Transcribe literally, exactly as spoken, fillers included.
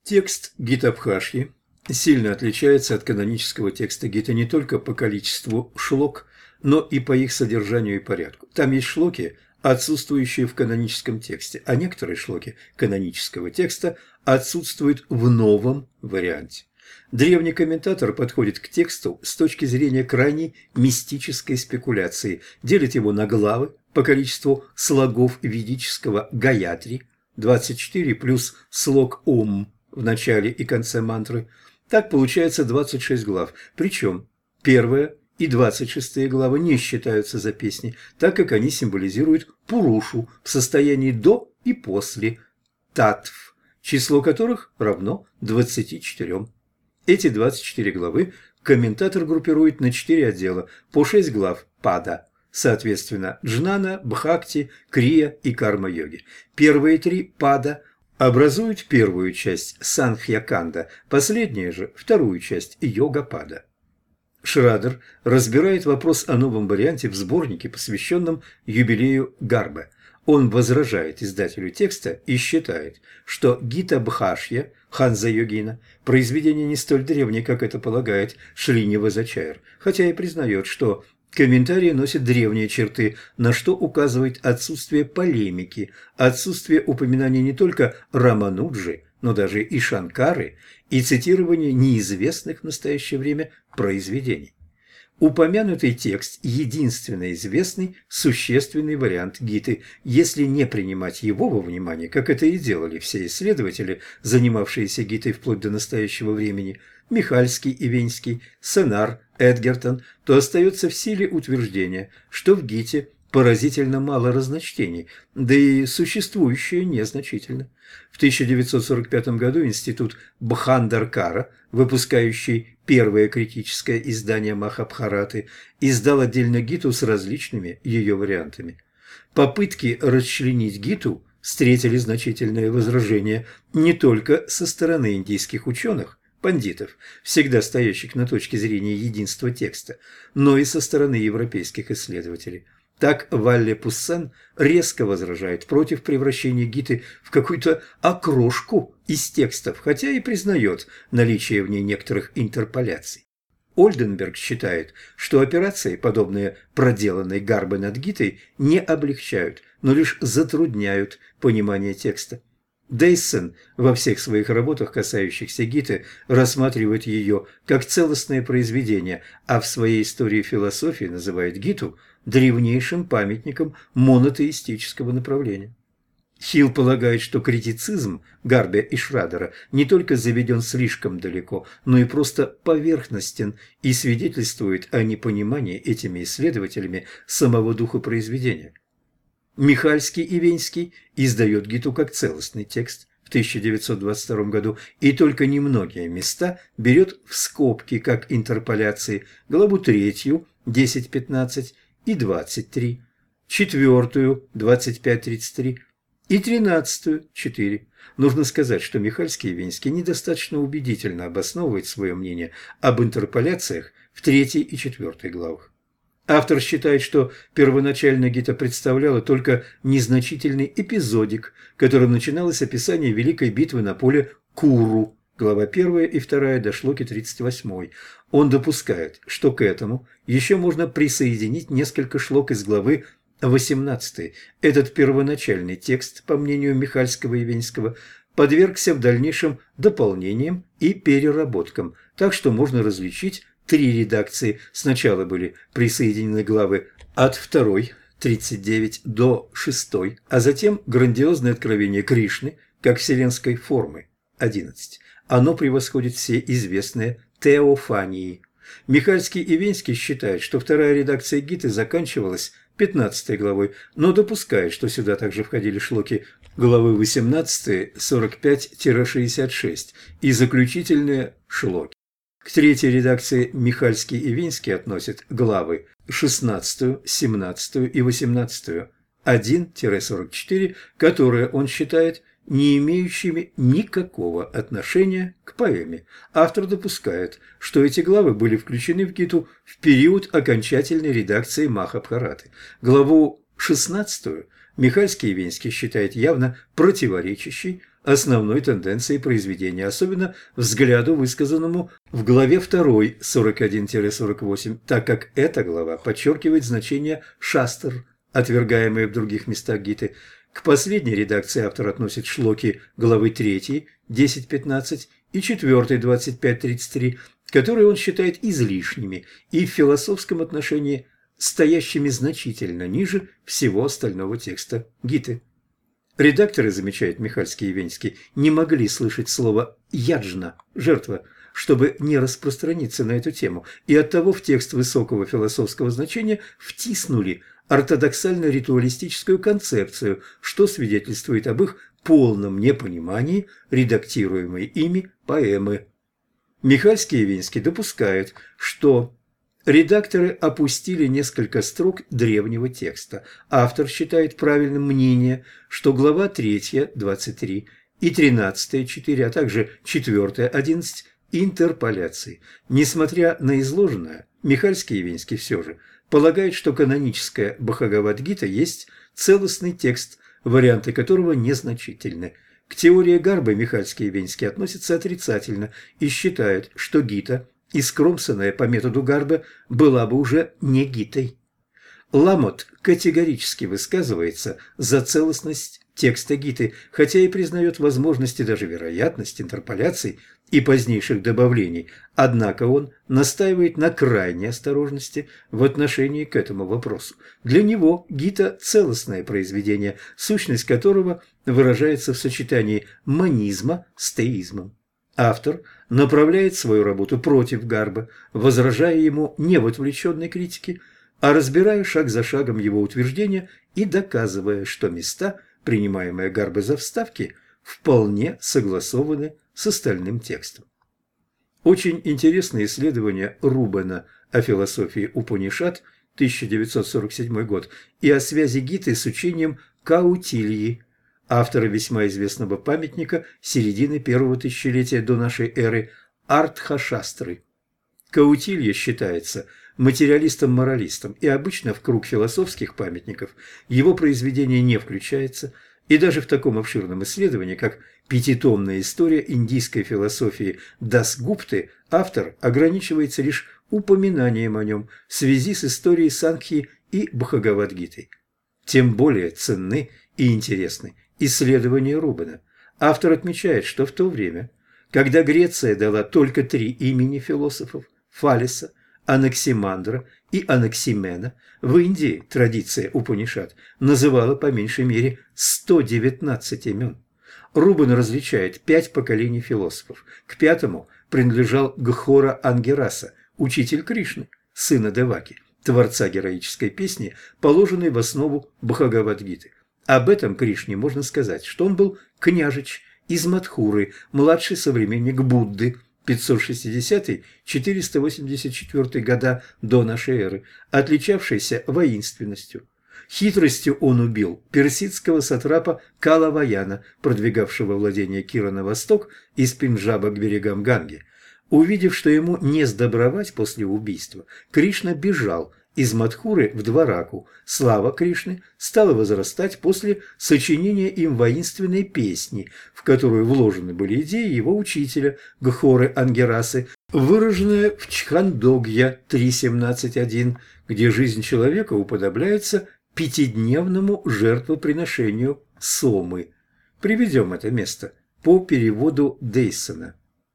Текст Гитабхашьи сильно отличается от канонического текста Гиты не только по количеству шлок, но и по их содержанию и порядку. Там есть шлоки, отсутствующие в каноническом тексте, а некоторые шлоки канонического текста отсутствуют в новом варианте. Древний комментатор подходит к тексту с точки зрения крайней мистической спекуляции, делит его на главы по количеству слогов ведического гаятри, двадцать четыре плюс слог Ом в начале и конце мантры. Так получается двадцать шесть глав, причем первая и двадцать шестая главы не считаются за песни, так как они символизируют Пурушу в состоянии до и после татв, число которых равно двадцати четырем. Эти двадцать четыре главы комментатор группирует на четыре отдела, по шесть глав пада, соответственно, джнана, бхакти, крия и карма-йоги. Первые три пада образуют первую часть санхья-канда, последняя же – вторую часть йога-пада. Шрадер разбирает вопрос о новом варианте в сборнике, посвященном юбилею Гарбы. Он возражает издателю текста и считает, что Гита-бхашья Ханса-йогина произведение не столь древнее, как это полагает Шринивазачарья, хотя и признает, что комментарии носят древние черты, на что указывает отсутствие полемики, отсутствие упоминания не только Рамануджи, но даже и Шанкары, и цитирование неизвестных в настоящее время произведений. Упомянутый текст – единственный известный существенный вариант Гиты, если не принимать его во внимание, как это и делали все исследователи, занимавшиеся Гитой вплоть до настоящего времени, Михальский, Ивенский, Сенар, Эдгертон, то остается в силе утверждение, что в Гите поразительно мало разночтений, да и существующее незначительно. В тысяча девятьсот сорок пятом году институт Бхандаркара, выпускающий первое критическое издание Махабхараты, издал отдельно Гиту с различными ее вариантами. Попытки расчленить Гиту встретили значительное возражение не только со стороны индийских ученых, пандитов, всегда стоящих на точке зрения единства текста, но и со стороны европейских исследователей. Так Валле Пуссен резко возражает против превращения Гиты в какую-то окрошку из текстов, хотя и признает наличие в ней некоторых интерполяций. Ольденберг считает, что операции, подобные проделанной Гарбой над Гитой, не облегчают, но лишь затрудняют понимание текста. Дейссен во всех своих работах, касающихся Гиты, рассматривает ее как целостное произведение, а в своей истории философии называет Гиту древнейшим памятником монотеистического направления. Хилл полагает, что критицизм Гарбе и Шрадера не только заведен слишком далеко, но и просто поверхностен и свидетельствует о непонимании этими исследователями самого духа произведения. Михальский и Венский издает Гиту как целостный текст в тысяча девятьсот двадцать втором году и только немногие места берет в скобки как интерполяции главу третью, десять пятнадцать и двадцать три, четвертую, двадцать пять тридцать три и тринадцатую, четыре. Нужно сказать, что Михальский и Венский недостаточно убедительно обосновывают свое мнение об интерполяциях в третьей и четвертой главах. Автор считает, что первоначальная Гита представляла только незначительный эпизодик, которым начиналось описание Великой битвы на поле Куру, глава первая и вторая до шлоки тридцать восьмой. Он допускает, что к этому еще можно присоединить несколько шлок из главы восемнадцатой. Этот первоначальный текст, по мнению Михальского и Венского, подвергся в дальнейшем дополнениям и переработкам, так что можно различить три редакции. Сначала были присоединены главы от второй, тридцать девять, до шестой, а затем грандиозное откровение Кришны как вселенской формы, одиннадцать. Оно превосходит все известные теофании. Михальский и Венский считают, что вторая редакция Гиты заканчивалась пятнадцатой главой, но допускает, что сюда также входили шлоки главы восемнадцатой, сорок пять — шестьдесят шесть и заключительные шлоки. К третьей редакции Михальский и Венский относят главы шестнадцатую, семнадцатую и восемнадцатую, один — сорок четыре, которые он считает не имеющими никакого отношения к поэме. Автор допускает, что эти главы были включены в Гиту в период окончательной редакции Махабхараты. Главу шестнадцатую Михальский и Венский считает явно противоречащей основной тенденцией произведения, особенно взгляду, высказанному в главе два сорок один сорок восемь, так как эта глава подчеркивает значение шастр, отвергаемые в других местах Гиты. К последней редакции автор относит шлоки главы три десять пятнадцать и четыре двадцать пять тридцать три, которые он считает излишними и в философском отношении стоящими значительно ниже всего остального текста Гиты. Редакторы, замечает Михальский и Венский, не могли слышать слово «яджна» – «жертва», чтобы не распространиться на эту тему, и оттого в текст высокого философского значения втиснули ортодоксально-ритуалистическую концепцию, что свидетельствует об их полном непонимании редактируемой ими поэмы. Михальский и Венский допускают, что редакторы опустили несколько строк древнего текста. Автор считает правильным мнение, что глава три двадцать три и тринадцать четыре, а также четыре одиннадцать интерполяции. Несмотря на изложенное, Михальский и Венский все же полагают, что каноническая Бхагавад-гита есть целостный текст, варианты которого незначительны. К теории Гарбы Михальский и Венский относятся отрицательно и считают, что гита, искромсанная по методу Гарбы, была бы уже не гитой. Ламот категорически высказывается за целостность текста гиты, хотя и признает возможность и даже вероятность интерполяций и позднейших добавлений, однако он настаивает на крайней осторожности в отношении к этому вопросу. Для него гита – целостное произведение, сущность которого выражается в сочетании монизма с теизмом. Автор направляет свою работу против Гарбы, возражая ему не в отвлеченной критике, а разбирая шаг за шагом его утверждения и доказывая, что места, принимаемые Гарбой за вставки, вполне согласованы с остальным текстом. Очень интересное исследование Рубена о философии Упанишад, тысяча девятьсот сорок седьмой год, и о связи гиты с учением Каутильи, автора весьма известного памятника середины первого тысячелетия до нашей эры Артхашастры. Каутилья считается материалистом-моралистом, и обычно в круг философских памятников его произведение не включается, и даже в таком обширном исследовании, как пятитомная история индийской философии Дасгупты, автор ограничивается лишь упоминанием о нем в связи с историей Сангхи и Бхагавад-гитой. Тем более ценны и интересны исследования Рубена. Автор отмечает, что в то время, когда Греция дала только три имени философов – Фалеса, Анаксимандра и Анаксимена, в Индии традиция Упанишад называла по меньшей мере сто девятнадцать имен. Рубен различает пять поколений философов. К пятому принадлежал Гхора Ангираса, учитель Кришны, сына Деваки, творца героической песни, положенной в основу Бхагавад-гиты. Об этом Кришне можно сказать, что он был княжич из Мадхуры, младший современник Будды, пятьсот шестидесятый — четыреста восемьдесят четвёртый года до нашей эры, отличавшийся воинственностью. Хитростью он убил персидского сатрапа Калаваяна, продвигавшего владение Кира на восток из Пенджаба к берегам Ганги. Увидев, что ему не сдобровать после убийства, Кришна бежал из Мадхуры в Двараку. Слава Кришны стала возрастать после сочинения им воинственной песни, в которую вложены были идеи его учителя Гхоры Ангирасы, выраженная в Чхандогья три семнадцать один, где жизнь человека уподобляется пятидневному жертвоприношению Сомы. Приведем это место по переводу Дейсона.